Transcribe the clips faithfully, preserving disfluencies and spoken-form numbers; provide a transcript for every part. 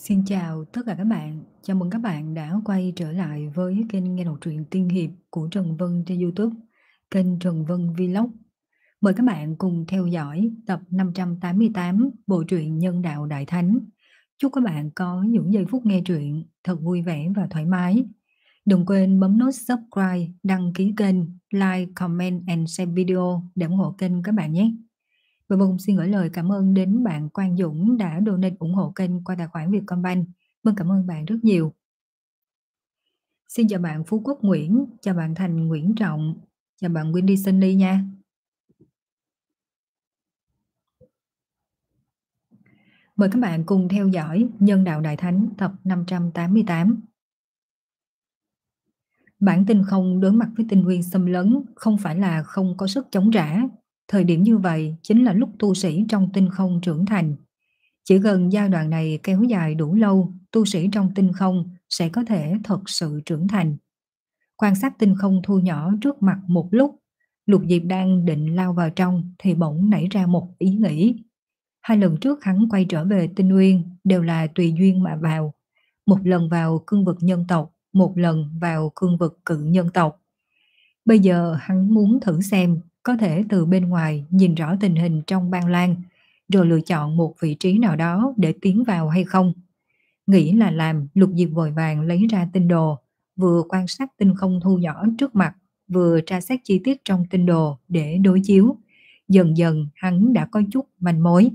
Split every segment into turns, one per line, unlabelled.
Xin chào tất cả các bạn, chào mừng các bạn đã quay trở lại với kênh nghe đọc truyện tiên hiệp của Trần Vân trên YouTube, kênh Trần Vân Vlog. Mời các bạn cùng theo dõi tập năm trăm tám mươi tám bộ truyện Nhân đạo Đại Thánh. Chúc các bạn có những giây phút nghe truyện thật vui vẻ và thoải mái. Đừng quên bấm nút subscribe, đăng ký kênh, like, comment and share video để ủng hộ kênh các bạn nhé. Và Vân xin gửi lời cảm ơn đến bạn Quang Dũng đã donate ủng hộ kênh qua tài khoản Vietcombank. Vâng, cảm ơn bạn rất nhiều. Xin chào bạn Phú Quốc Nguyễn, chào bạn Thành Nguyễn Trọng, chào bạn Wendy Sunny nha. Mời các bạn cùng theo dõi Nhân đạo Đại Thánh tập năm trăm tám mươi tám. Bản tinh không đối mặt với tinh nguyên xâm lấn không phải là không có sức chống trả. Thời điểm như vậy chính là lúc tu sĩ trong tinh không trưởng thành. Chỉ cần giai đoạn này kéo dài đủ lâu, tu sĩ trong tinh không sẽ có thể thật sự trưởng thành. Quan sát tinh không thu nhỏ trước mặt một lúc, Lục Diệp đang định lao vào trong thì bỗng nảy ra một ý nghĩ. Hai lần trước hắn quay trở về tinh nguyên đều là tùy duyên mà vào. Một lần vào cương vực nhân tộc, một lần vào cương vực cự nhân tộc. Bây giờ hắn muốn thử xem có thể từ bên ngoài nhìn rõ tình hình trong Ban Lan, rồi lựa chọn một vị trí nào đó để tiến vào hay không. Nghĩ là làm, Lục Diệp vội vàng lấy ra tinh đồ, vừa quan sát tinh không thu nhỏ trước mặt, vừa tra xét chi tiết trong tinh đồ để đối chiếu. Dần dần hắn đã có chút manh mối.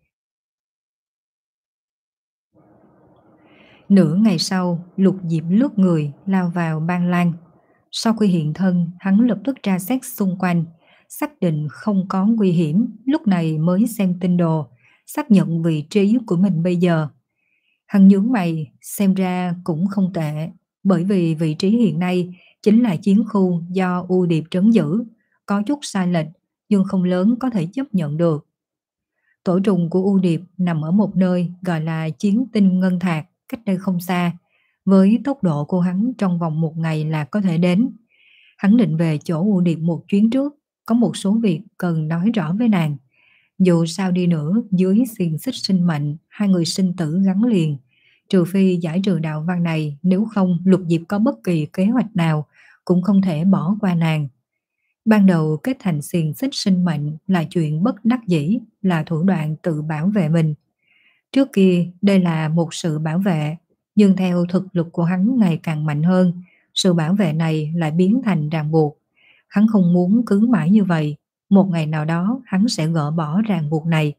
Nửa ngày sau, Lục Diệp lướt người lao vào Ban Lan. Sau khi hiện thân, hắn lập tức tra xét xung quanh, xác định không có nguy hiểm, lúc này mới xem tinh đồ, xác nhận vị trí của mình bây giờ. Hắn nhướng mày, xem ra cũng không tệ, bởi vì vị trí hiện nay chính là chiến khu do U Điệp trấn giữ, có chút sai lệch nhưng không lớn, có thể chấp nhận được. Tổ trùng của U Điệp nằm ở một nơi gọi là Chiến Tinh Ngân Thạc, cách đây không xa. Với tốc độ của hắn trong vòng một ngày là có thể đến. Hắn định về chỗ U Điệp một chuyến trước, có một số việc cần nói rõ với nàng. Dù sao đi nữa, dưới xiềng xích sinh mệnh, hai người sinh tử gắn liền. Trừ phi giải trừ đạo văn này, nếu không Lục Diệp có bất kỳ kế hoạch nào cũng không thể bỏ qua nàng. Ban đầu kết thành xiềng xích sinh mệnh là chuyện bất đắc dĩ, là thủ đoạn tự bảo vệ mình. Trước kia đây là một sự bảo vệ, nhưng theo thực lực của hắn ngày càng mạnh hơn, sự bảo vệ này lại biến thành ràng buộc. Hắn không muốn cứ mãi như vậy, một ngày nào đó hắn sẽ gỡ bỏ ràng buộc này.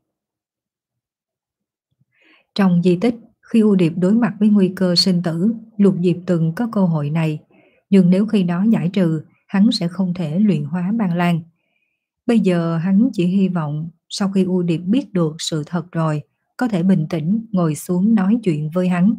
Trong di tích, khi U Điệp đối mặt với nguy cơ sinh tử, Lục Diệp từng có cơ hội này, nhưng nếu khi đó giải trừ, hắn sẽ không thể luyện hóa Ban Lan. Bây giờ hắn chỉ hy vọng sau khi U Điệp biết được sự thật rồi, có thể bình tĩnh ngồi xuống nói chuyện với hắn.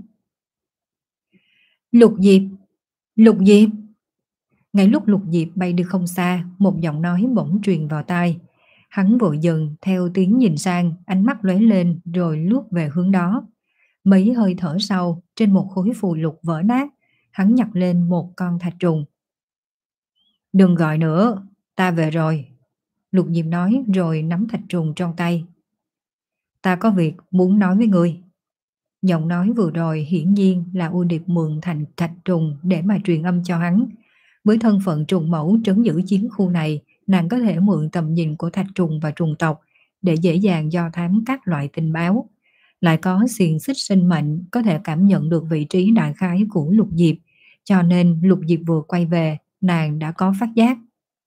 Lục Diệp! Lục Diệp! Ngay lúc Lục Diệp bay đi không xa, một giọng nói bỗng truyền vào tai. Hắn vội dừng theo tiếng nhìn sang, ánh mắt lóe lên rồi lướt về hướng đó. Mấy hơi thở sau, trên một khối phù lục vỡ nát, hắn nhặt lên một con thạch trùng. Đừng gọi nữa, ta về rồi. Lục Diệp nói rồi nắm thạch trùng trong tay. Ta có việc muốn nói với ngươi. Giọng nói vừa rồi hiển nhiên là U Điệp mượn thành thạch trùng để mà truyền âm cho hắn. Với thân phận trùng mẫu trấn giữ chiến khu này, nàng có thể mượn tầm nhìn của thạch trùng và trùng tộc để dễ dàng do thám các loại tình báo. Lại có xiềng xích sinh mệnh có thể cảm nhận được vị trí đại khái của Lục Diệp, cho nên Lục Diệp vừa quay về, nàng đã có phát giác.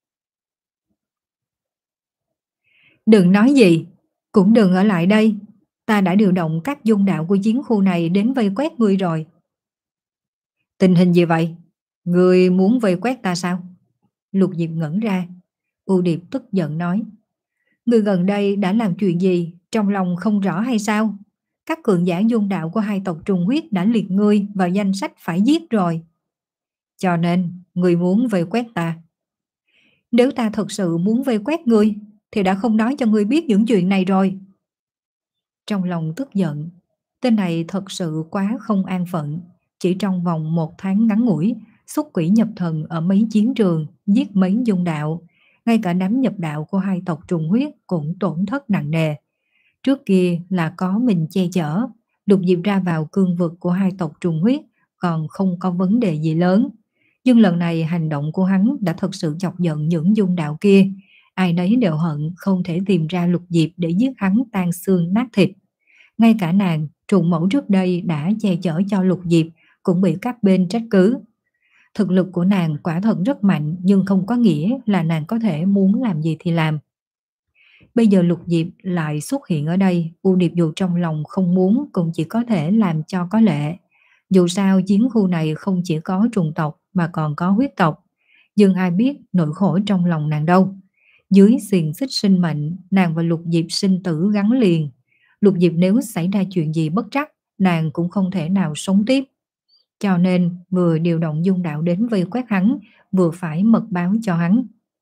Đừng nói gì, cũng đừng ở lại đây. Ta đã điều động các dung đạo của chiến khu này đến vây quét ngươi rồi. Tình hình gì vậy? Ngươi muốn vây quét ta sao? Lục Diệp ngẩn ra. U Điệp tức giận nói. Ngươi gần đây đã làm chuyện gì, trong lòng không rõ hay sao? Các cường giả dung đạo của hai tộc trùng huyết đã liệt ngươi vào danh sách phải giết rồi. Cho nên, ngươi muốn vây quét ta. Nếu ta thật sự muốn vây quét ngươi, thì đã không nói cho ngươi biết những chuyện này rồi. Trong lòng tức giận, tên này thật sự quá không an phận. Chỉ trong vòng một tháng ngắn ngủi, xuất quỷ nhập thần ở mấy chiến trường, giết mấy dung đạo. Ngay cả đám nhập đạo của hai tộc trùng huyết cũng tổn thất nặng nề. Trước kia là có mình che chở, Lục Diệp ra vào cương vực của hai tộc trùng huyết còn không có vấn đề gì lớn. Nhưng lần này hành động của hắn đã thật sự chọc giận những dung đạo kia. Ai nấy đều hận không thể tìm ra Lục Diệp để giết hắn tan xương nát thịt. Ngay cả nàng, trùng mẫu trước đây đã che chở cho Lục Diệp, cũng bị các bên trách cứ. Thực lực của nàng quả thật rất mạnh, nhưng không có nghĩa là nàng có thể muốn làm gì thì làm. Bây giờ Lục Diệp lại xuất hiện ở đây, U Điệp dù trong lòng không muốn cũng chỉ có thể làm cho có lệ. Dù sao chiến khu này không chỉ có trùng tộc mà còn có huyết tộc, nhưng ai biết nỗi khổ trong lòng nàng đâu. Dưới xiềng xích sinh mệnh, nàng và Lục Diệp sinh tử gắn liền. Lục Diệp nếu xảy ra chuyện gì bất trắc, nàng cũng không thể nào sống tiếp. Cho nên vừa điều động dung đạo đến vây quét hắn, vừa phải mật báo cho hắn.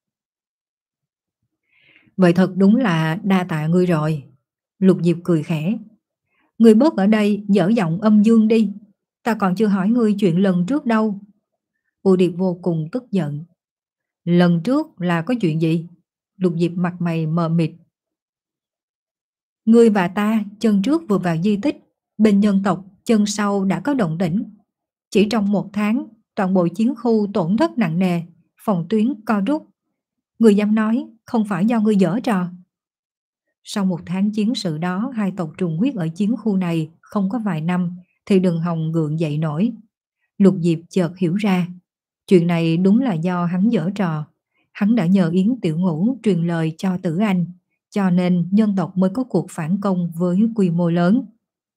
Vậy thật đúng là đa tạ ngươi rồi. Lục Diệp cười khẽ. Ngươi bớt ở đây dở giọng âm dương đi. Ta còn chưa hỏi ngươi chuyện lần trước đâu. U Điệp vô cùng tức giận. Lần trước là có chuyện gì? Lục Diệp mặt mày mờ mịt. Ngươi và ta chân trước vừa vào di tích, bên nhân tộc chân sau đã có động tĩnh. Chỉ trong một tháng, toàn bộ chiến khu tổn thất nặng nề, phòng tuyến co rút. Người dám nói không phải do ngươi giở trò. Sau một tháng chiến sự đó, hai tộc trùng huyết ở chiến khu này không có vài năm thì đừng hòng gượng dậy nổi. Lục Diệp chợt hiểu ra, chuyện này đúng là do hắn giở trò. Hắn đã nhờ Yến Tiểu Ngũ truyền lời cho Tử Anh, cho nên nhân tộc mới có cuộc phản công với quy mô lớn.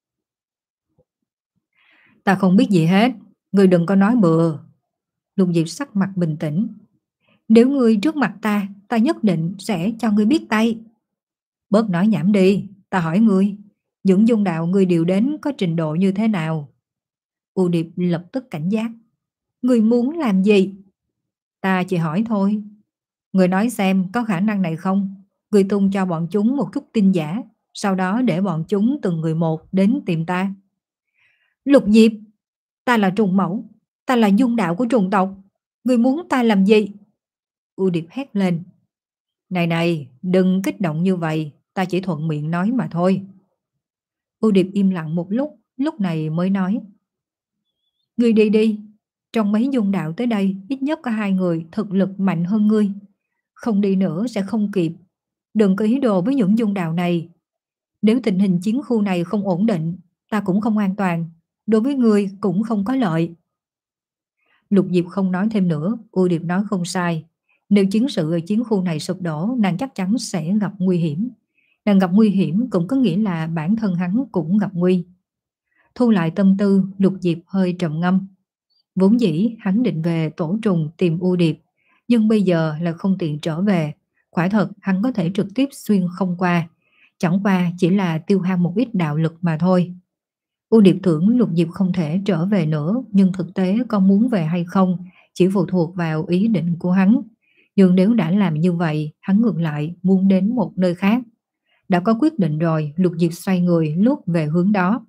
Ta không biết gì hết, ngươi đừng có nói bừa. Lục Diệp sắc mặt bình tĩnh. Nếu ngươi trước mặt ta, ta nhất định sẽ cho ngươi biết tay. Bớt nói nhảm đi, ta hỏi ngươi, những dung đạo ngươi điều đến có trình độ như thế nào? U Điệp lập tức cảnh giác. Ngươi muốn làm gì? Ta chỉ hỏi thôi. Ngươi nói xem có khả năng này không? Ngươi tung cho bọn chúng một chút tin giả, sau đó để bọn chúng từng người một đến tìm ta. Lục Diệp, ta là trùng mẫu, ta là dung đạo của trùng tộc. Ngươi muốn ta làm gì? U Điệp hét lên. Này này, đừng kích động như vậy, ta chỉ thuận miệng nói mà thôi. U Điệp im lặng một lúc, lúc này mới nói. Ngươi đi đi, trong mấy dung đạo tới đây ít nhất có hai người thực lực mạnh hơn ngươi. Không đi nữa sẽ không kịp. Đừng có ý đồ với những dung đạo này. Nếu tình hình chiến khu này không ổn định, ta cũng không an toàn. Đối với ngươi cũng không có lợi. Lục Diệp không nói thêm nữa, U Điệp nói không sai. Nếu chiến sự ở chiến khu này sụp đổ, nàng chắc chắn sẽ gặp nguy hiểm. Nàng gặp nguy hiểm cũng có nghĩa là bản thân hắn cũng gặp nguy. Thu lại tâm tư, Lục Diệp hơi trầm ngâm. Vốn dĩ hắn định về tổ trùng tìm U Điệp, nhưng bây giờ là không tiện trở về. Quả thật hắn có thể trực tiếp xuyên không qua, chẳng qua chỉ là tiêu hao một ít đạo lực mà thôi. U Điệp tưởng Lục Diệp không thể trở về nữa, nhưng thực tế có muốn về hay không chỉ phụ thuộc vào ý định của hắn. Nhưng nếu đã làm như vậy, hắn ngược lại muốn đến một nơi khác. Đã có quyết định rồi, Lục Diệp xoay người lướt về hướng đó.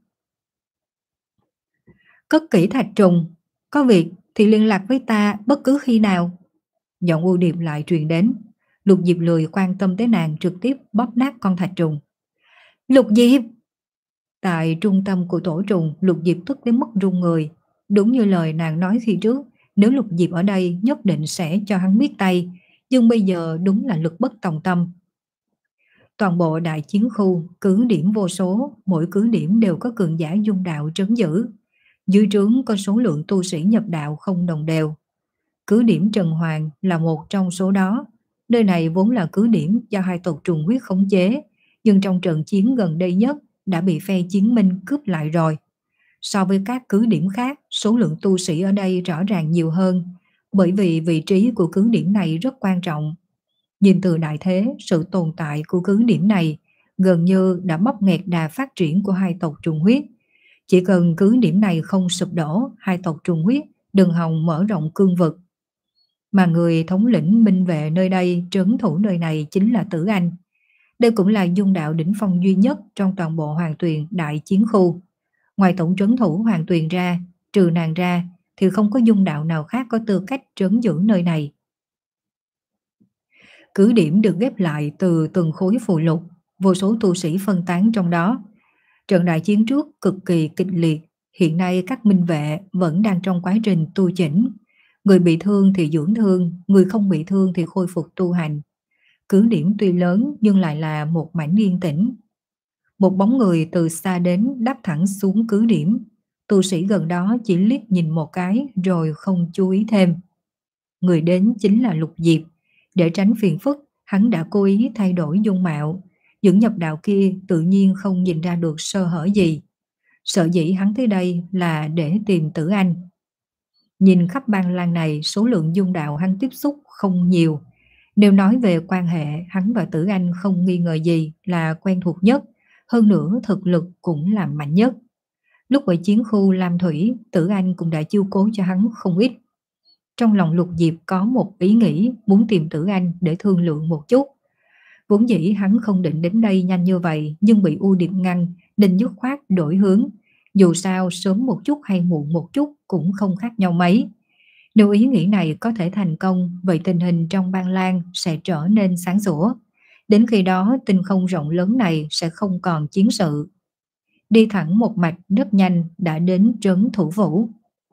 Cất kỹ thạch trùng, có việc thì liên lạc với ta bất cứ khi nào. Giọng U Điệp lại truyền đến. Lục Diệp lười quan tâm tới nàng, trực tiếp bóp nát con thạch trùng. Lục Diệp! Tại trung tâm của tổ trùng, Lục Diệp tức đến mức run người. Đúng như lời nàng nói khi trước, nếu Lục Diệp ở đây nhất định sẽ cho hắn biết tay, nhưng bây giờ đúng là lực bất tòng tâm. Toàn bộ đại chiến khu, cứ điểm vô số, mỗi cứ điểm đều có cường giả dung đạo trấn giữ. Dưới trướng có số lượng tu sĩ nhập đạo không đồng đều. Cứ điểm Trần Hoàng là một trong số đó. Nơi này vốn là cứ điểm do hai tộc trùng huyết khống chế, nhưng trong trận chiến gần đây nhất đã bị phe chiến minh cướp lại rồi. So với các cứ điểm khác, số lượng tu sĩ ở đây rõ ràng nhiều hơn, bởi vì vị trí của cứ điểm này rất quan trọng. Nhìn từ đại thế, sự tồn tại của cứ điểm này gần như đã bóp nghẹt đà phát triển của hai tộc trùng huyết. Chỉ cần cứ điểm này không sụp đổ, hai tộc trùng huyết đừng hòng mở rộng cương vực. Mà người thống lĩnh binh vệ nơi đây, trấn thủ nơi này chính là Tử Anh. Đây cũng là dung đạo đỉnh phong duy nhất trong toàn bộ Hoàng Tuyền đại chiến khu. Ngoài tổng trấn thủ Hoàng Tuyền ra, trừ nàng ra, thì không có dung đạo nào khác có tư cách trấn giữ nơi này. Cứ điểm được ghép lại từ từng khối phù lục, vô số tu sĩ phân tán trong đó. Trận đại chiến trước cực kỳ kịch liệt, hiện nay các minh vệ vẫn đang trong quá trình tu chỉnh. Người bị thương thì dưỡng thương, người không bị thương thì khôi phục tu hành. Cứ điểm tuy lớn nhưng lại là một mảnh yên tĩnh. Một bóng người từ xa đến đáp thẳng xuống cứ điểm. Tu sĩ gần đó chỉ liếc nhìn một cái rồi không chú ý thêm. Người đến chính là Lục Diệp. Để tránh phiền phức, hắn đã cố ý thay đổi dung mạo. Những nhập đạo kia tự nhiên không nhìn ra được sơ hở gì. Sở dĩ hắn tới đây là để tìm Tử Anh. Nhìn khắp Ban Lan này, số lượng dung đạo hắn tiếp xúc không nhiều. Nếu nói về quan hệ, hắn và Tử Anh không nghi ngờ gì là quen thuộc nhất, hơn nữa thực lực cũng là mạnh nhất. Lúc ở chiến khu Lam Thủy, Tử Anh cũng đã chiêu cố cho hắn không ít. Trong lòng Lục Diệp có một ý nghĩ muốn tìm Tử Anh để thương lượng một chút. Vốn dĩ hắn không định đến đây nhanh như vậy, nhưng bị U Điệp ngăn nên dứt khoát đổi hướng. Dù sao sớm một chút hay muộn một chút cũng không khác nhau mấy. Nếu ý nghĩ này có thể thành công, vậy tình hình trong Ban Lan sẽ trở nên sáng sủa. Đến khi đó tinh không rộng lớn này sẽ không còn chiến sự. Đi thẳng một mạch rất nhanh đã đến trấn thủ phủ.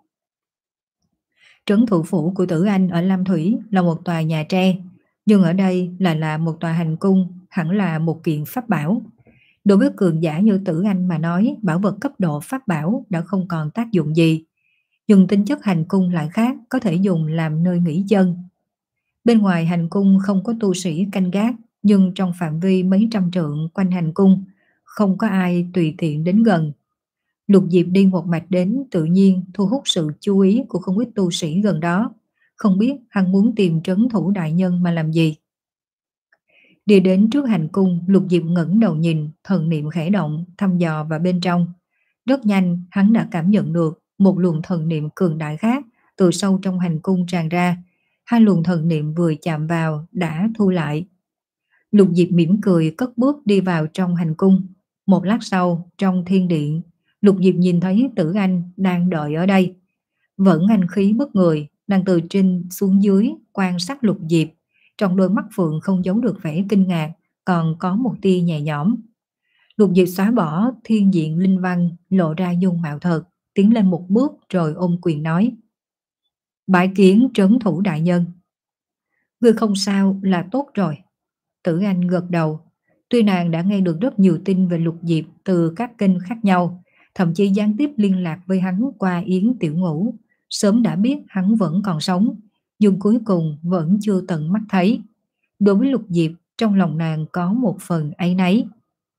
Trấn thủ phủ của Tử Anh ở Lam Thủy là một tòa nhà tre, nhưng ở đây lại là một tòa hành cung, hẳn là một kiện pháp bảo. Đối với cường giả như Tử Anh mà nói, bảo vật cấp độ pháp bảo đã không còn tác dụng gì. Nhưng tính chất hành cung lại khác, có thể dùng làm nơi nghỉ chân. Bên ngoài hành cung không có tu sĩ canh gác, nhưng trong phạm vi mấy trăm trượng quanh hành cung, không có ai tùy tiện đến gần. Lục Diệp đi một mạch đến tự nhiên thu hút sự chú ý của không ít tu sĩ gần đó. Không biết hắn muốn tìm trấn thủ đại nhân mà làm gì. Đi đến trước hành cung, Lục Diệp ngẩng đầu nhìn, thần niệm khẽ động, thăm dò vào bên trong. Rất nhanh, hắn đã cảm nhận được một luồng thần niệm cường đại khác từ sâu trong hành cung tràn ra. Hai luồng thần niệm vừa chạm vào đã thu lại. Lục Diệp mỉm cười cất bước đi vào trong hành cung. Một lát sau, trong thiên điện, Lục Diệp nhìn thấy Tử Anh đang đợi ở đây. Vẫn anh khí bức người, đang từ trên xuống dưới quan sát Lục Diệp. Trong đôi mắt phượng không giấu được vẻ kinh ngạc, còn có một tia nhẹ nhõm. Lục Diệp xóa bỏ thiên diện linh văn, lộ ra dung mạo thật, tiến lên một bước rồi ôm quyền nói: bái kiến trấn thủ đại nhân. Ngươi không sao là tốt rồi. Tử Anh gật đầu. Tuy nàng đã nghe được rất nhiều tin về Lục Diệp từ các kênh khác nhau, thậm chí gián tiếp liên lạc với hắn qua Yến Tiểu Ngũ, sớm đã biết hắn vẫn còn sống, nhưng cuối cùng vẫn chưa tận mắt thấy. Đối với Lục Diệp, trong lòng nàng có một phần áy náy.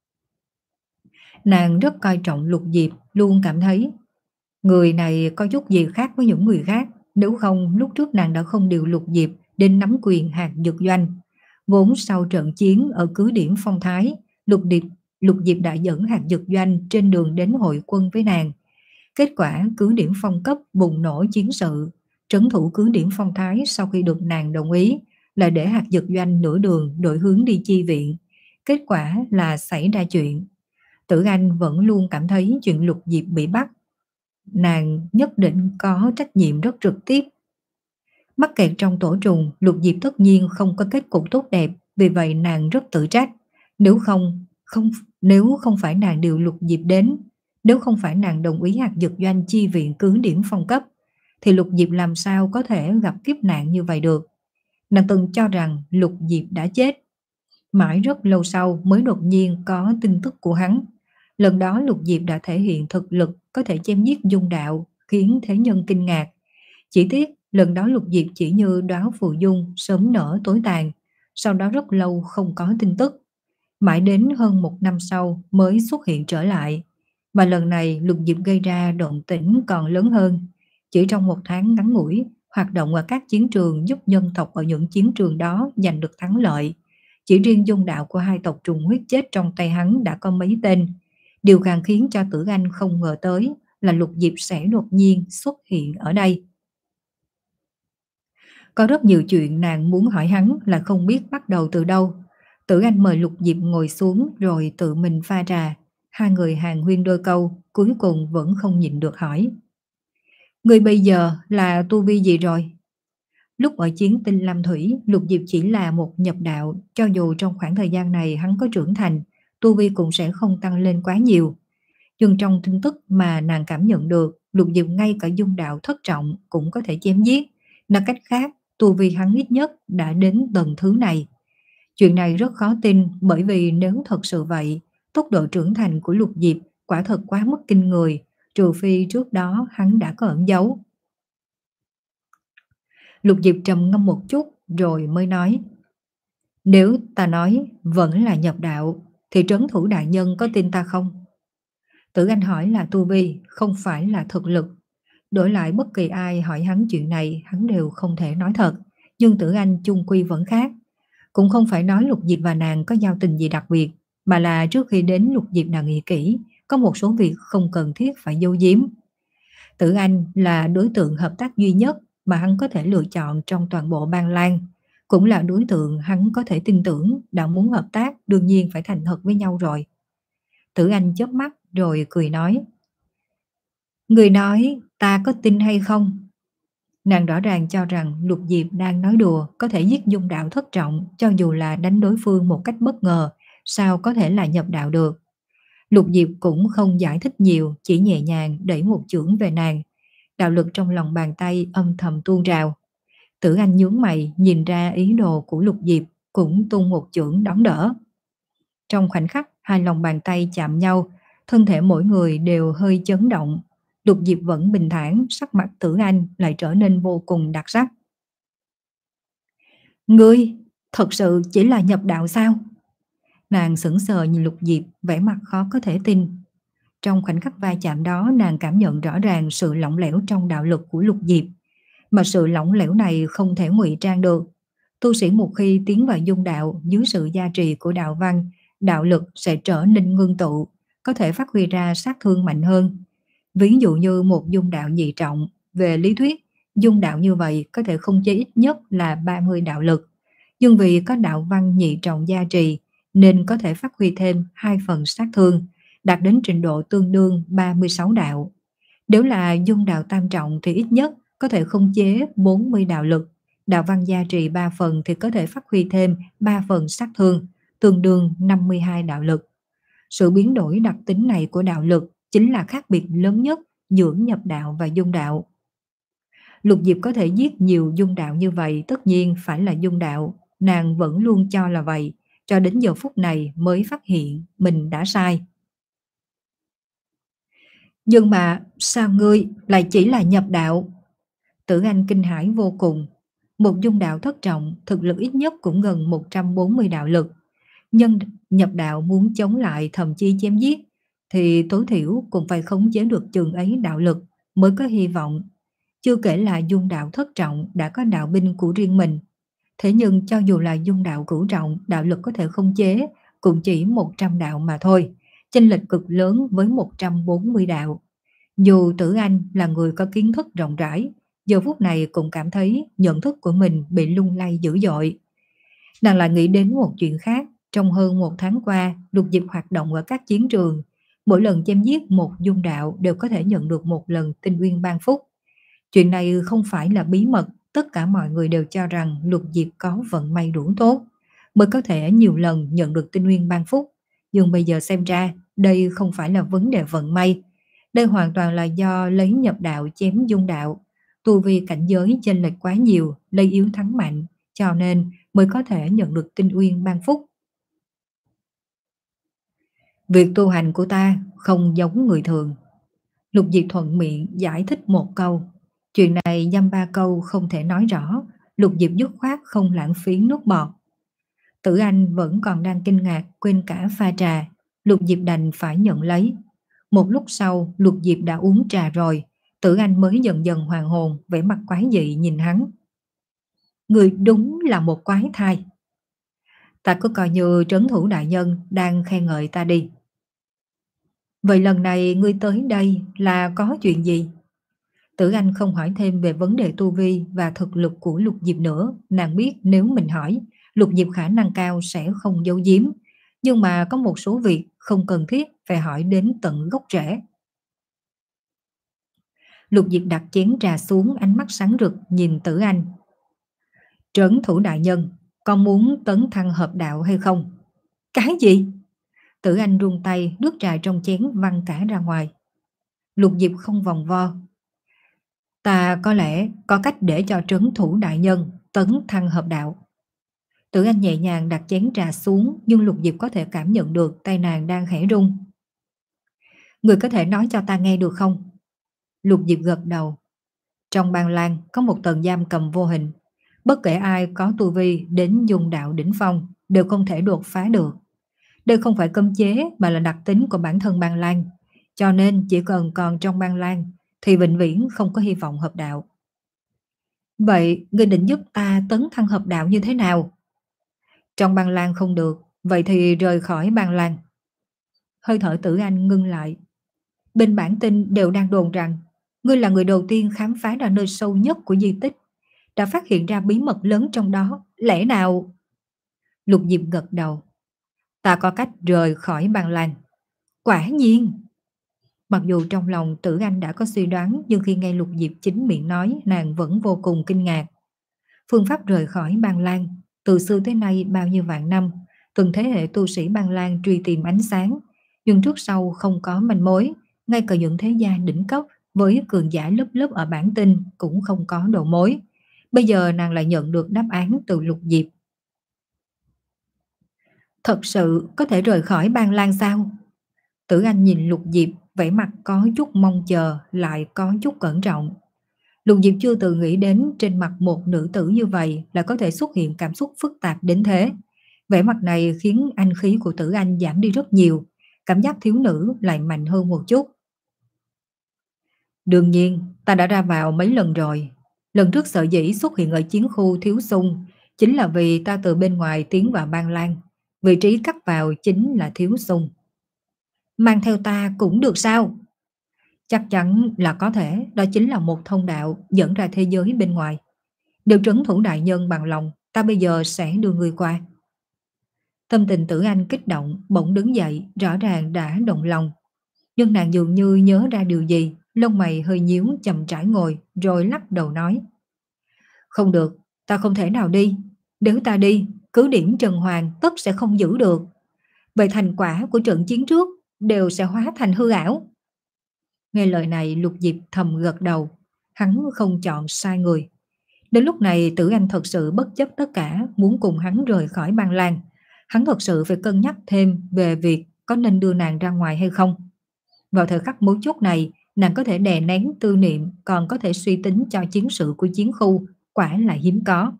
Nàng rất coi trọng Lục Diệp, luôn cảm thấy người này có chút gì khác với những người khác, nếu không lúc trước nàng đã không điều Lục Diệp đến nắm quyền hạt dược doanh. Vốn sau trận chiến ở cứ điểm Phong Thái, Lục Diệp, Lục Diệp đã dẫn hạt dược doanh trên đường đến hội quân với nàng. Kết quả cứ điểm Phong Cấp bùng nổ chiến sự, trấn thủ cứ điểm Phong Thái sau khi được nàng đồng ý là để hạt dược doanh nửa đường đổi hướng đi chi viện. Kết quả là xảy ra chuyện. Tử Anh vẫn luôn cảm thấy chuyện Lục Diệp bị bắt, nàng nhất định có trách nhiệm rất trực tiếp. Mắc kẹt trong tổ trùng, Lục Diệp tất nhiên không có kết cục tốt đẹp, vì vậy nàng rất tự trách. Nếu không, không nếu không phải nàng điều Lục Diệp đến, nếu không phải nàng đồng ý hạt dược doanh chi viện cứ điểm Phong Cấp, thì Lục Diệp làm sao có thể gặp kiếp nạn như vậy được. Nàng từng cho rằng Lục Diệp đã chết. Mãi rất lâu sau mới đột nhiên có tin tức của hắn. Lần đó Lục Diệp đã thể hiện thực lực có thể chém giết dung đạo, khiến thế nhân kinh ngạc. Chỉ tiếc lần đó Lục Diệp chỉ như đóa phù dung sớm nở tối tàn, sau đó rất lâu không có tin tức. Mãi đến hơn một năm sau mới xuất hiện trở lại. Và lần này Lục Diệp gây ra động tĩnh còn lớn hơn. Chỉ trong một tháng ngắn ngủi, hoạt động ở các chiến trường giúp nhân tộc ở những chiến trường đó giành được thắng lợi. Chỉ riêng dung đạo của hai tộc trùng huyết chết trong tay hắn đã có mấy tên. Điều càng khiến cho Tử Anh không ngờ tới là Lục Diệp sẽ đột nhiên xuất hiện ở đây. Có rất nhiều chuyện nàng muốn hỏi hắn là không biết bắt đầu từ đâu. Tử Anh mời Lục Diệp ngồi xuống rồi tự mình pha trà. Hai người hàn huyên đôi câu, cuối cùng vẫn không nhịn được hỏi: người bây giờ là tu vi gì rồi? Lúc ở chiến tinh Lam Thủy, Lục Diệp chỉ là một nhập đạo, cho dù trong khoảng thời gian này hắn có trưởng thành, tu vi cũng sẽ không tăng lên quá nhiều. Nhưng trong tin tức mà nàng cảm nhận được, Lục Diệp ngay cả dung đạo thất trọng cũng có thể chém giết. Nói cách khác, tu vi hắn ít nhất đã đến tầng thứ này. Chuyện này rất khó tin, bởi vì nếu thật sự vậy, tốc độ trưởng thành của Lục Diệp quả thật quá mức kinh người, trừ phi trước đó hắn đã có ẩn giấu. Lục Diệp trầm ngâm một chút rồi mới nói: Nếu ta nói vẫn là nhập đạo, thì trấn thủ đại nhân có tin ta không? Tử Anh hỏi là tu vi, không phải là thực lực. Đổi lại bất kỳ ai hỏi hắn chuyện này, hắn đều không thể nói thật. Nhưng Tử Anh chung quy vẫn khác. Cũng không phải nói Lục Diệp và nàng có giao tình gì đặc biệt, mà là trước khi đến Lục Diệp đã nghĩ kỹ, có một số việc không cần thiết phải giấu giếm. Tử Anh là đối tượng hợp tác duy nhất mà hắn có thể lựa chọn trong toàn bộ Ban Lan, cũng là đối tượng hắn có thể tin tưởng. Đã muốn hợp tác đương nhiên phải thành thật với nhau rồi. Tử Anh chớp mắt rồi cười nói: Người nói ta có tin hay không? Nàng rõ ràng cho rằng Lục Diệp đang nói đùa, có thể giết dung đạo thất trọng cho dù là đánh đối phương một cách bất ngờ, sao có thể là nhập đạo được. Lục Diệp cũng không giải thích nhiều, chỉ nhẹ nhàng đẩy một chưởng về nàng. Đạo lực trong lòng bàn tay âm thầm tuôn trào. Tử Anh nhướng mày nhìn ra ý đồ của Lục Diệp, cũng tung một chưởng đón đỡ. Trong khoảnh khắc hai lòng bàn tay chạm nhau, thân thể mỗi người đều hơi chấn động. Lục Diệp vẫn bình thản, sắc mặt Tử Anh lại trở nên vô cùng đặc sắc. Ngươi, thật sự chỉ là nhập đạo sao? Nàng sững sờ nhìn Lục Diệp, vẻ mặt khó có thể tin. Trong khoảnh khắc va chạm đó, nàng cảm nhận rõ ràng sự lỏng lẻo trong đạo lực của Lục Diệp. Mà sự lỏng lẻo này không thể ngụy trang được. Tu sĩ một khi tiến vào dung đạo dưới sự gia trì của đạo văn, đạo lực sẽ trở nên ngưng tụ, có thể phát huy ra sát thương mạnh hơn. Ví dụ như một dung đạo nhị trọng, về lý thuyết, dung đạo như vậy có thể khống chế ít nhất là ba mươi đạo lực. Nhưng vì có đạo văn nhị trọng gia trì, nên có thể phát huy thêm hai phần sát thương, đạt đến trình độ tương đương ba mươi sáu đạo. Nếu là dung đạo tam trọng thì ít nhất có thể khống chế bốn mươi đạo lực. Đạo văn gia trì ba phần thì có thể phát huy thêm ba phần sát thương, tương đương năm mươi hai đạo lực. Sự biến đổi đặc tính này của đạo lực chính là khác biệt lớn nhất giữa nhập đạo và dung đạo. Lục Diệp có thể giết nhiều dung đạo như vậy tất nhiên phải là dung đạo. Nàng vẫn luôn cho là vậy, cho đến giờ phút này mới phát hiện mình đã sai. Nhưng mà sao ngươi lại chỉ là nhập đạo? Tử Anh kinh hãi vô cùng. Một dung đạo thất trọng, thực lực ít nhất cũng gần một trăm bốn mươi đạo lực. Nhân nhập đạo muốn chống lại thậm chí chém giết, thì tối thiểu cũng phải khống chế được chừng ấy đạo lực mới có hy vọng. Chưa kể là dung đạo thất trọng đã có đạo binh của riêng mình. Thế nhưng cho dù là dung đạo cửu trọng, đạo lực có thể khống chế cũng chỉ một trăm đạo mà thôi, chênh lệch cực lớn với một trăm bốn mươi đạo. Dù Tử Anh là người có kiến thức rộng rãi, giờ phút này cũng cảm thấy nhận thức của mình bị lung lay dữ dội. Nàng lại nghĩ đến một chuyện khác. Trong hơn một tháng qua, Lục Diệp hoạt động ở các chiến trường. Mỗi lần chém giết một dung đạo đều có thể nhận được một lần tinh uyên ban phúc. Chuyện này không phải là bí mật, tất cả mọi người đều cho rằng Lục Diệp có vận may đủ tốt, mới có thể nhiều lần nhận được tinh uyên ban phúc. Nhưng bây giờ xem ra, đây không phải là vấn đề vận may. Đây hoàn toàn là do lấy nhập đạo chém dung đạo. Tu vi cảnh giới chênh lệch quá nhiều, lấy yếu thắng mạnh, cho nên mới có thể nhận được tinh uyên ban phúc. Việc tu hành của ta không giống người thường. Lục Diệp thuận miệng giải thích một câu. Chuyện này dăm ba câu không thể nói rõ. Lục Diệp dứt khoát không lãng phí nước bọt. Tử Anh vẫn còn đang kinh ngạc, quên cả pha trà. Lục Diệp đành phải nhận lấy. Một lúc sau Lục Diệp đã uống trà rồi, Tử Anh mới dần dần hoàn hồn, vẻ mặt quái dị nhìn hắn. Người đúng là một quái thai. Ta cứ coi như trấn thủ đại nhân đang khen ngợi ta đi. Vậy lần này ngươi tới đây là có chuyện gì? Tử Anh không hỏi thêm về vấn đề tu vi và thực lực của Lục Diệp nữa. Nàng biết nếu mình hỏi, Lục Diệp khả năng cao sẽ không giấu giếm. Nhưng mà có một số việc không cần thiết phải hỏi đến tận gốc rễ. Lục Diệp đặt chén trà xuống, ánh mắt sáng rực nhìn Tử Anh. Trấn thủ đại nhân, con muốn tấn thăng hợp đạo hay không? Cái gì? Tử Anh run tay, nước trà trong chén văng cả ra ngoài. Lục Diệp không vòng vo. Ta có lẽ có cách để cho trấn thủ đại nhân tấn thăng hợp đạo. Tử Anh nhẹ nhàng đặt chén trà xuống, nhưng Lục Diệp có thể cảm nhận được tay nàng đang khẽ run. Người có thể nói cho ta nghe được không? Lục Diệp gật đầu. Trong Ban Lang có một tầng giam cầm vô hình. Bất kể ai có tu vi đến dung đạo đỉnh phong đều không thể đột phá được. Đây không phải cấm chế mà là đặc tính của bản thân Ban Lang. Cho nên chỉ cần còn trong Ban Lang thì vĩnh viễn không có hy vọng hợp đạo. Vậy ngươi định giúp ta tấn thăng hợp đạo như thế nào? Trong Ban Lang không được, vậy thì rời khỏi Ban Lang. Hơi thở Tử Anh ngưng lại. Bên bản tin đều đang đồn rằng ngươi là người đầu tiên khám phá ra nơi sâu nhất của di tích, đã phát hiện ra bí mật lớn trong đó, lẽ nào? Lục Diệp gật đầu. Ta có cách rời khỏi Ban Lang. Quả nhiên. Mặc dù trong lòng Tử Anh đã có suy đoán, nhưng khi nghe Lục Diệp chính miệng nói, nàng vẫn vô cùng kinh ngạc. Phương pháp rời khỏi Ban Lang, từ xưa tới nay bao nhiêu vạn năm, từng thế hệ tu sĩ Ban Lang truy tìm ánh sáng, nhưng trước sau không có manh mối, ngay cả những thế gia đỉnh cấp với cường giả lớp lớp ở bản tin cũng không có đầu mối. Bây giờ nàng lại nhận được đáp án từ Lục Diệp. Thật sự có thể rời khỏi Ban Lang sao? Tử Anh nhìn Lục Diệp, vẻ mặt có chút mong chờ, lại có chút cẩn trọng. Lục Diệp chưa từng nghĩ đến trên mặt một nữ tử như vậy là có thể xuất hiện cảm xúc phức tạp đến thế. Vẻ mặt này khiến anh khí của Tử Anh giảm đi rất nhiều, cảm giác thiếu nữ lại mạnh hơn một chút. Đương nhiên, ta đã ra vào mấy lần rồi. Lần trước sở dĩ xuất hiện ở chiến khu Thiếu Xung chính là vì ta từ bên ngoài tiến vào Ban Lang. Vị trí cắt vào chính là Thiếu Xung. Mang theo ta cũng được sao? Chắc chắn là có thể, đó chính là một thông đạo dẫn ra thế giới bên ngoài. Nếu trấn thủ đại nhân bằng lòng, ta bây giờ sẽ đưa người qua. Tâm tình Tử Anh kích động, bỗng đứng dậy, rõ ràng đã động lòng. Nhưng nàng dường như nhớ ra điều gì, lông mày hơi nhíu, chậm rãi ngồi, rồi lắc đầu nói. Không được, ta không thể nào đi. Nếu ta đi, cứ điểm Trần Hoàng tất sẽ không giữ được. Về thành quả của trận chiến trước đều sẽ hóa thành hư ảo. Nghe lời này, Lục Diệp thầm gật đầu. Hắn không chọn sai người. Đến lúc này Tử Anh thật sự bất chấp tất cả, muốn cùng hắn rời khỏi Ban Lang. Hắn thật sự phải cân nhắc thêm về việc có nên đưa nàng ra ngoài hay không. Vào thời khắc mấu chốt này, nàng có thể đè nén tư niệm, còn có thể suy tính cho chiến sự của chiến khu, quả là hiếm có.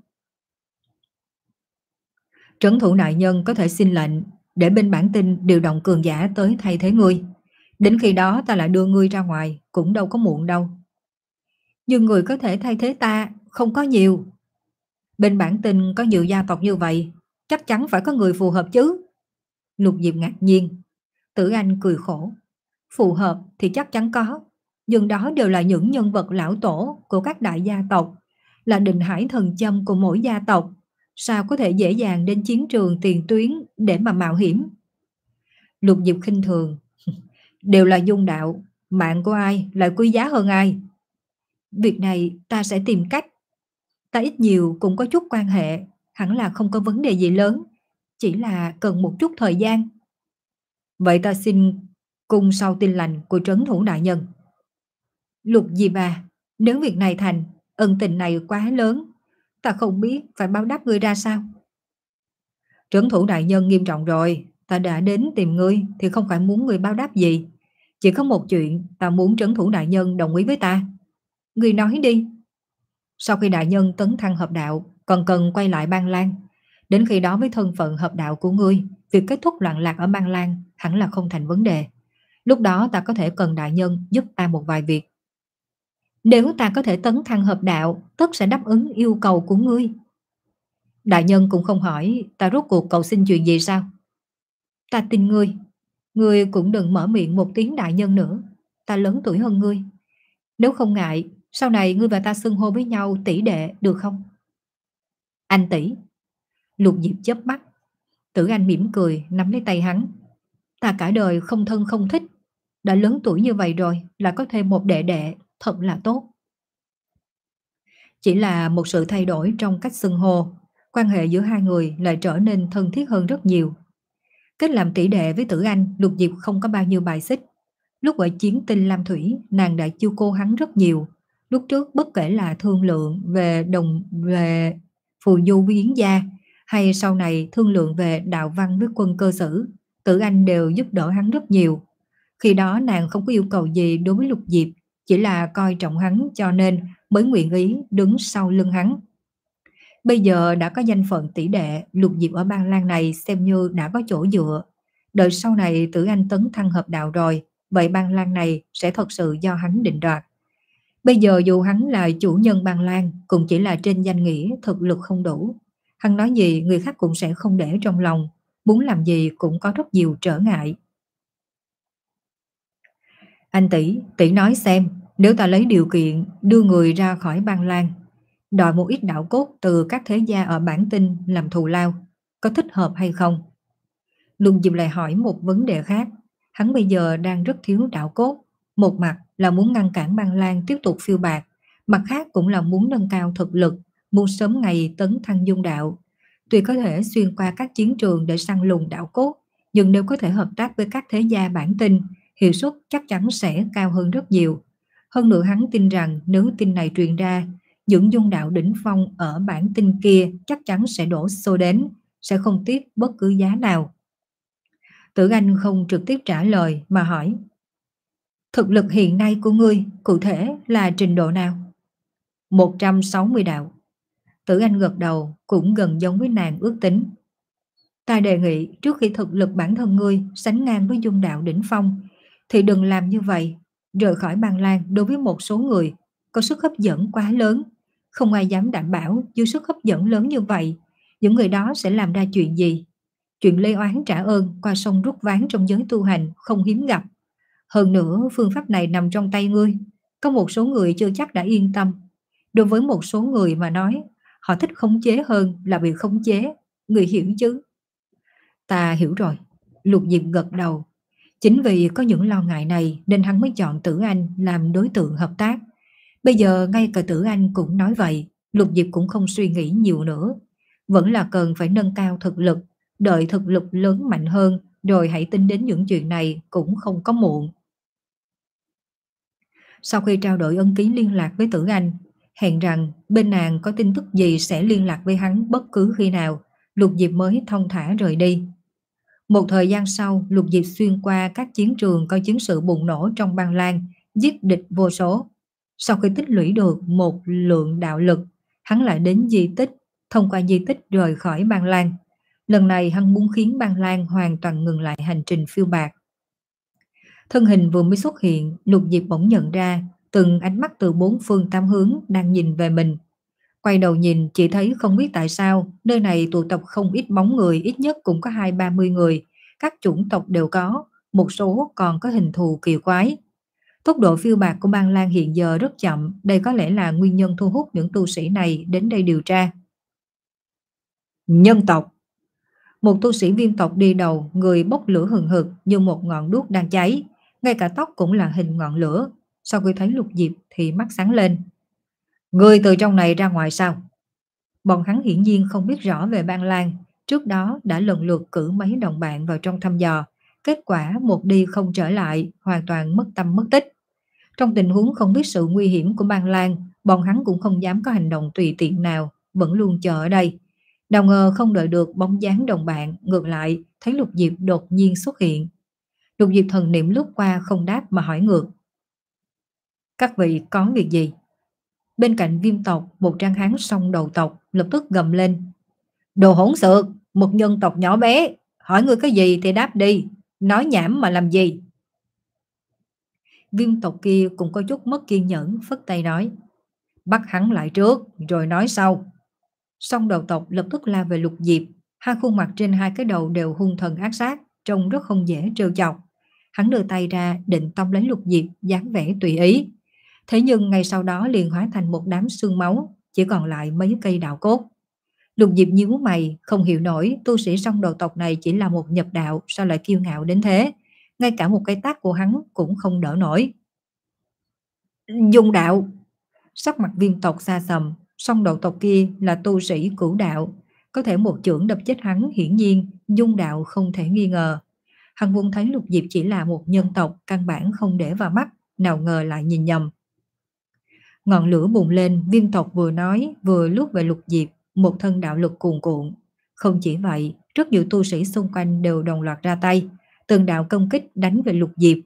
Trấn thủ đại nhân có thể xin lệnh để bên bản tin điều động cường giả tới thay thế ngươi. Đến khi đó ta lại đưa ngươi ra ngoài, cũng đâu có muộn đâu. Nhưng người có thể thay thế ta không có nhiều. Bên bản tin có nhiều gia tộc như vậy, chắc chắn phải có người phù hợp chứ. Lục Diệp ngạc nhiên. Tử Anh cười khổ. Phù hợp thì chắc chắn có, nhưng đó đều là những nhân vật lão tổ của các đại gia tộc, là định hải thần châm của mỗi gia tộc. Sao có thể dễ dàng đến chiến trường tiền tuyến để mà mạo hiểm? Lục Diệp khinh thường. Đều là dung đạo, mạng của ai lại quý giá hơn ai? Việc này ta sẽ tìm cách. Ta ít nhiều cũng có chút quan hệ, hẳn là không có vấn đề gì lớn, chỉ là cần một chút thời gian. Vậy ta xin cùng sau tin lành của trấn thủ đại nhân. Lục Diệp à, nếu việc này thành, ân tình này quá lớn, ta không biết phải báo đáp ngươi ra sao. Trấn thủ đại nhân nghiêm trọng rồi, ta đã đến tìm ngươi thì không phải muốn ngươi báo đáp gì. Chỉ có một chuyện, ta muốn trấn thủ đại nhân đồng ý với ta. Ngươi nói đi. Sau khi đại nhân tấn thăng hợp đạo, còn cần quay lại Ban Lang. Đến khi đó với thân phận hợp đạo của ngươi, việc kết thúc loạn lạc ở Ban Lang hẳn là không thành vấn đề. Lúc đó ta có thể cần đại nhân giúp ta một vài việc. Nếu ta có thể tấn thăng hợp đạo, tất sẽ đáp ứng yêu cầu của ngươi. Đại nhân cũng không hỏi ta rốt cuộc cầu xin chuyện gì sao? Ta tin ngươi. Ngươi cũng đừng mở miệng một tiếng đại nhân nữa. Ta lớn tuổi hơn ngươi. Nếu không ngại, sau này ngươi và ta xưng hô với nhau tỷ đệ được không? Anh tỷ. Lục Diệp chớp mắt. Tử Anh mỉm cười nắm lấy tay hắn. Ta cả đời không thân không thích, đã lớn tuổi như vậy rồi là có thêm một đệ đệ, thật là tốt. Chỉ là một sự thay đổi trong cách xưng hô, quan hệ giữa hai người lại trở nên thân thiết hơn rất nhiều. Kết làm tỷ đệ với Tử Anh, Lục Diệp không có bao nhiêu bài xích. Lúc ở chiến tinh Lam Thủy, nàng đã chiêu cô hắn rất nhiều. Lúc trước bất kể là thương lượng về đồng về phù du với Yến gia, hay sau này thương lượng về đạo văn với quân cơ sử, Tử Anh đều giúp đỡ hắn rất nhiều. Khi đó nàng không có yêu cầu gì đối với Lục Diệp, chỉ là coi trọng hắn cho nên mới nguyện ý đứng sau lưng hắn. Bây giờ đã có danh phận tỷ đệ, Lục Diệp ở Ban Lan này xem như đã có chỗ dựa. Đợi sau này Tử Anh tấn thăng hợp đạo rồi, vậy Ban Lan này sẽ thật sự do hắn định đoạt. Bây giờ dù hắn là chủ nhân Ban Lan, cũng chỉ là trên danh nghĩa, thực lực không đủ. Hắn nói gì người khác cũng sẽ không để trong lòng, muốn làm gì cũng có rất nhiều trở ngại. Anh tỷ, tỷ nói xem, nếu ta lấy điều kiện đưa người ra khỏi Ban Lan, đòi một ít đạo cốt từ các thế gia ở bản tinh làm thù lao, có thích hợp hay không? Lục Diệp lại hỏi một vấn đề khác. Hắn bây giờ đang rất thiếu đạo cốt. Một mặt là muốn ngăn cản Ban Lan tiếp tục phiêu bạt, mặt khác cũng là muốn nâng cao thực lực, muốn sớm ngày tấn thăng dung đạo. Tuy có thể xuyên qua các chiến trường để săn lùng đạo cốt, nhưng nếu có thể hợp tác với các thế gia bản tinh, hiệu suất chắc chắn sẽ cao hơn rất nhiều. Hơn nữa hắn tin rằng nếu tin này truyền ra, những dung đạo đỉnh phong ở bản tinh kia chắc chắn sẽ đổ xô đến, sẽ không tiếc bất cứ giá nào. Tử Anh không trực tiếp trả lời mà hỏi: thực lực hiện nay của ngươi cụ thể là trình độ nào? một trăm sáu mươi đạo. Tử Anh gật đầu, cũng gần giống với nàng ước tính. Ta đề nghị trước khi thực lực bản thân ngươi sánh ngang với dung đạo đỉnh phong thì đừng làm như vậy. Rời khỏi Ban Lan đối với một số người có sức hấp dẫn quá lớn, không ai dám đảm bảo dưới sức hấp dẫn lớn như vậy những người đó sẽ làm ra chuyện gì. Chuyện lê oán trả ơn qua sông rút ván trong giới tu hành không hiếm gặp. Hơn nữa phương pháp này nằm trong tay ngươi, có một số người chưa chắc đã yên tâm. Đối với một số người mà nói, họ thích khống chế hơn là bị khống chế. Người hiểu chứ? Ta hiểu rồi. Lục Diệp gật đầu. Chính vì có những lo ngại này nên hắn mới chọn Tử Anh làm đối tượng hợp tác. Bây giờ ngay cả Tử Anh cũng nói vậy, Lục Diệp cũng không suy nghĩ nhiều nữa. Vẫn là cần phải nâng cao thực lực, đợi thực lực lớn mạnh hơn rồi hãy tính đến những chuyện này cũng không có muộn. Sau khi trao đổi ấn ký liên lạc với Tử Anh, hẹn rằng bên nàng có tin tức gì sẽ liên lạc với hắn bất cứ khi nào, Lục Diệp mới thông thả rời đi. Một thời gian sau, Lục Diệp xuyên qua các chiến trường có chiến sự bùng nổ trong Ban Lan, giết địch vô số. Sau khi tích lũy được một lượng đạo lực, hắn lại đến di tích, thông qua di tích rời khỏi Ban Lan. Lần này hắn muốn khiến Ban Lan hoàn toàn ngừng lại hành trình phiêu bạt. Thân hình vừa mới xuất hiện, Lục Diệp bỗng nhận ra từng ánh mắt từ bốn phương tám hướng đang nhìn về mình. Quay đầu nhìn chỉ thấy không biết tại sao nơi này tụ tập không ít bóng người, ít nhất cũng có hai ba mươi người, các chủng tộc đều có, một số còn có hình thù kỳ quái. Tốc độ phiêu bạt của Ban Lan hiện giờ rất chậm, đây có lẽ là nguyên nhân thu hút những tu sĩ này đến đây điều tra. Nhân tộc. Một tu sĩ Viêm tộc đi đầu, người bốc lửa hừng hực như một ngọn đuốc đang cháy, ngay cả tóc cũng là hình ngọn lửa. Sau khi thấy Lục Diệp thì mắt sáng lên. Người từ trong này ra ngoài sao? Bọn hắn hiển nhiên không biết rõ về Ban Lan, trước đó đã lần lượt cử mấy đồng bạn vào trong thăm dò, kết quả một đi không trở lại, hoàn toàn mất tâm mất tích. Trong tình huống không biết sự nguy hiểm của Ban Lan, bọn hắn cũng không dám có hành động tùy tiện nào, vẫn luôn chờ ở đây. Nào ngờ không đợi được bóng dáng đồng bạn, ngược lại thấy Lục Diệp đột nhiên xuất hiện. Lục Diệp thần niệm lướt qua không đáp mà hỏi ngược: các vị có việc gì? Bên cạnh Viêm tộc, một trang hán song đầu tộc lập tức gầm lên: đồ hỗn xược, một nhân tộc nhỏ bé, hỏi ngươi cái gì thì đáp đi, nói nhảm mà làm gì? Viêm tộc kia cũng có chút mất kiên nhẫn, phất tay nói: bắt hắn lại trước rồi nói sau. Song đầu tộc lập tức la về Lục Diệp, hai khuôn mặt trên hai cái đầu đều hung thần ác sát, trông rất không dễ trêu chọc. Hắn đưa tay ra định tông lấy Lục Diệp, dáng vẻ tùy ý. Thế nhưng ngay sau đó liền hóa thành một đám xương máu, chỉ còn lại mấy cây đạo cốt. Lục Diệp nhíu mày, không hiểu nổi tu sĩ song đầu tộc này chỉ là một nhập đạo, sao lại kiêu ngạo đến thế, ngay cả một cái tát của hắn cũng không đỡ nổi. Dung đạo. Sắc mặt Viêm tộc xa sầm, song đầu tộc kia là tu sĩ cửu đạo, Có thể một chưởng đập chết hắn, hiển nhiên dung đạo không thể nghi ngờ. Hắn vốn thấy Lục Diệp chỉ là một nhân tộc, căn bản không để vào mắt, nào ngờ lại nhìn nhầm. Ngọn lửa bùng lên, Viêm tộc vừa nói vừa lướt về Lục Diệp, một thân đạo lực cuồn cuộn. Không chỉ vậy, rất nhiều tu sĩ xung quanh đều đồng loạt ra tay, từng đạo công kích đánh về Lục Diệp.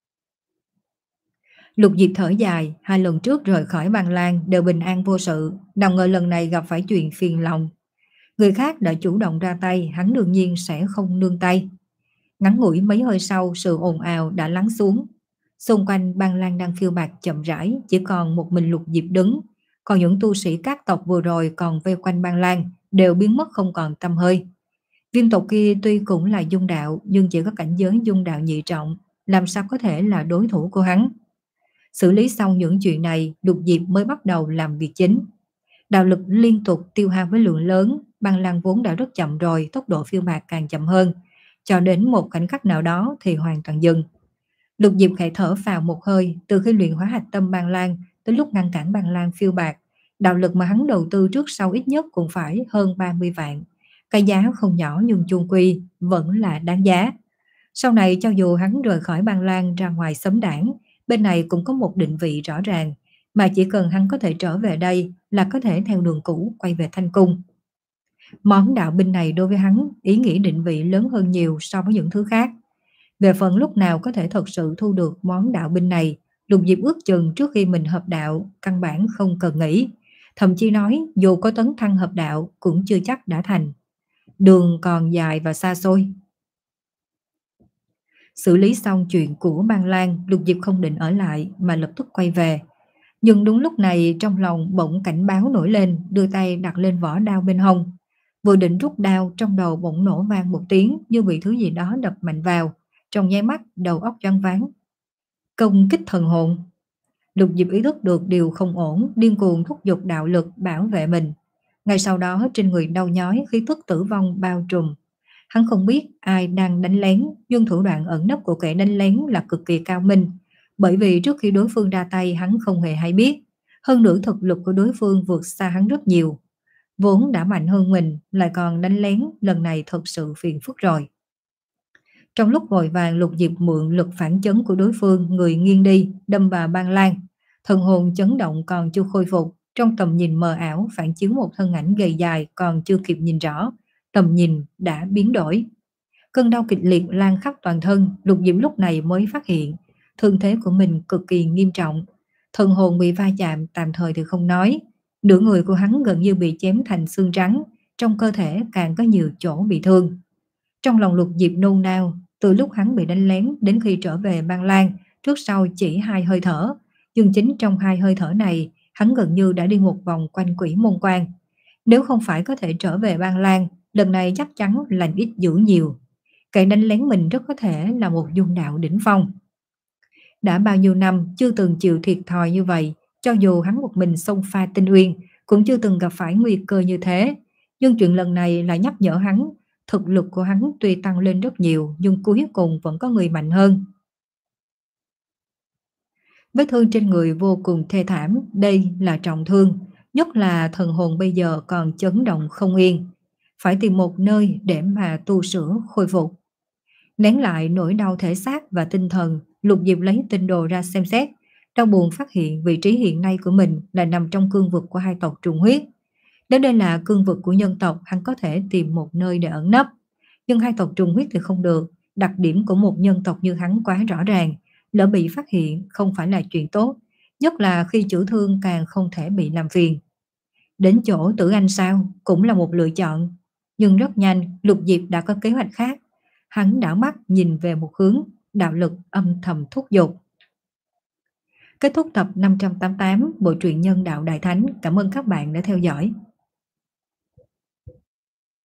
Lục Diệp thở dài, hai lần trước rời khỏi Băng Lan đều bình an vô sự, nào ngờ lần này gặp phải chuyện phiền lòng. Người khác đã chủ động ra tay, hắn đương nhiên sẽ không nương tay. Ngắn ngủi mấy hơi sau, sự ồn ào đã lắng xuống. Xung quanh Băng Lan đang phiêu bạt chậm rãi, chỉ còn một mình Lục Diệp đứng. Còn những tu sĩ các tộc vừa rồi còn vây quanh Băng Lan đều biến mất không còn tăm hơi. Viêm tộc kia tuy cũng là dung đạo, nhưng chỉ có cảnh giới dung đạo nhị trọng, làm sao có thể là đối thủ của hắn. Xử lý xong những chuyện này, Lục Diệp mới bắt đầu làm việc chính. Đạo lực liên tục tiêu hao với lượng lớn, Băng Lan vốn đã rất chậm rồi, tốc độ phiêu bạt càng chậm hơn, cho đến một khoảnh khắc nào đó thì hoàn toàn dừng. Lục Diệp khẽ thở phào một hơi, từ khi luyện hóa hạch tâm Băng Lan tới lúc ngăn cản Băng Lan phiêu bạt, đạo lực mà hắn đầu tư trước sau ít nhất cũng phải hơn ba mươi vạn. Cái giá không nhỏ nhưng chung quy vẫn là đáng giá. Sau này cho dù hắn rời khỏi Băng Lan ra ngoài xấm đảng, bên này cũng có một định vị rõ ràng, mà chỉ cần hắn có thể trở về đây là có thể theo đường cũ quay về Thanh Cung. Món đạo binh này đối với hắn ý nghĩa định vị lớn hơn nhiều so với những thứ khác. Về phần lúc nào có thể thật sự thu được món đạo binh này, Lục Diệp ước chừng trước khi mình hợp đạo căn bản không cần nghĩ, thậm chí nói dù có tấn thăng hợp đạo cũng chưa chắc đã thành. Đường còn dài và xa xôi. Xử lý xong chuyện của Băng Lan, Lục Diệp không định ở lại mà lập tức quay về. Nhưng đúng lúc này trong lòng bỗng cảnh báo nổi lên, đưa tay đặt lên vỏ đao bên hông. Vừa định rút đao, trong đầu bỗng nổ vang một tiếng như bị thứ gì đó đập mạnh vào. Trong nháy mắt đầu óc choáng váng. Công kích thần hồn. Lục Diệp ý thức được điều không ổn, điên cuồng thúc giục đạo lực bảo vệ mình. Ngay sau đó trên người đau nhói, khí tức tử vong bao trùm. Hắn không biết ai đang đánh lén, nhưng thủ đoạn ẩn nấp của kẻ đánh lén là cực kỳ cao minh. Bởi vì trước khi đối phương ra tay hắn không hề hay biết. Hơn nữa thực lực của đối phương vượt xa hắn rất nhiều. Vốn đã mạnh hơn mình, lại còn đánh lén, lần này thật sự phiền phức rồi. Trong lúc vội vàng, Lục Diệp mượn lực phản chấn của đối phương, người nghiêng đi, đâm vào Băng Lan. Thần hồn chấn động còn chưa khôi phục, trong tầm nhìn mờ ảo phản chiếu một thân ảnh gầy dài còn chưa kịp nhìn rõ, tầm nhìn đã biến đổi. Cơn đau kịch liệt lan khắp toàn thân, Lục Diệp lúc này mới phát hiện thương thế của mình cực kỳ nghiêm trọng. Thần hồn bị va chạm tạm thời thì không nói, nửa người của hắn gần như bị chém thành xương trắng, trong cơ thể càng có nhiều chỗ bị thương. Trong lòng Lục Diệp nôn nao, từ lúc hắn bị đánh lén đến khi trở về Băng Lan, trước sau chỉ hai hơi thở, nhưng chính trong hai hơi thở này, hắn gần như đã đi một vòng quanh Quỷ Môn Quan. Nếu không phải có thể trở về Băng Lan, lần này chắc chắn lành ít dữ nhiều. Kẻ đánh lén mình rất có thể là một dung đạo đỉnh phong. Đã bao nhiêu năm chưa từng chịu thiệt thòi như vậy, cho dù hắn một mình xông pha Tinh Uyên, cũng chưa từng gặp phải nguy cơ như thế. Nhưng chuyện lần này lại nhắc nhở hắn, thực lực của hắn tuy tăng lên rất nhiều, nhưng cuối cùng vẫn có người mạnh hơn. Vết thương trên người vô cùng thê thảm, đây là trọng thương, nhất là thần hồn bây giờ còn chấn động không yên. Phải tìm một nơi để mà tu sửa khôi phục. Nén lại nỗi đau thể xác và tinh thần, Lục Diệp lấy tinh đồ ra xem xét, đau buồn phát hiện vị trí hiện nay của mình là nằm trong cương vực của hai tộc trùng huyết. Nếu đây là cương vực của nhân tộc, hắn có thể tìm một nơi để ẩn nấp. Nhưng hai tộc trùng huyết thì không được, đặc điểm của một nhân tộc như hắn quá rõ ràng, lỡ bị phát hiện không phải là chuyện tốt, nhất là khi chữa thương càng không thể bị làm phiền. Đến chỗ Tử Anh sao, cũng là một lựa chọn. Nhưng rất nhanh, Lục Diệp đã có kế hoạch khác. Hắn đảo mắt nhìn về một hướng, đạo lực âm thầm thúc giục. Kết thúc tập năm trăm tám mươi tám, bộ truyện Nhân Đạo Đại Thánh. Cảm ơn các bạn đã theo dõi.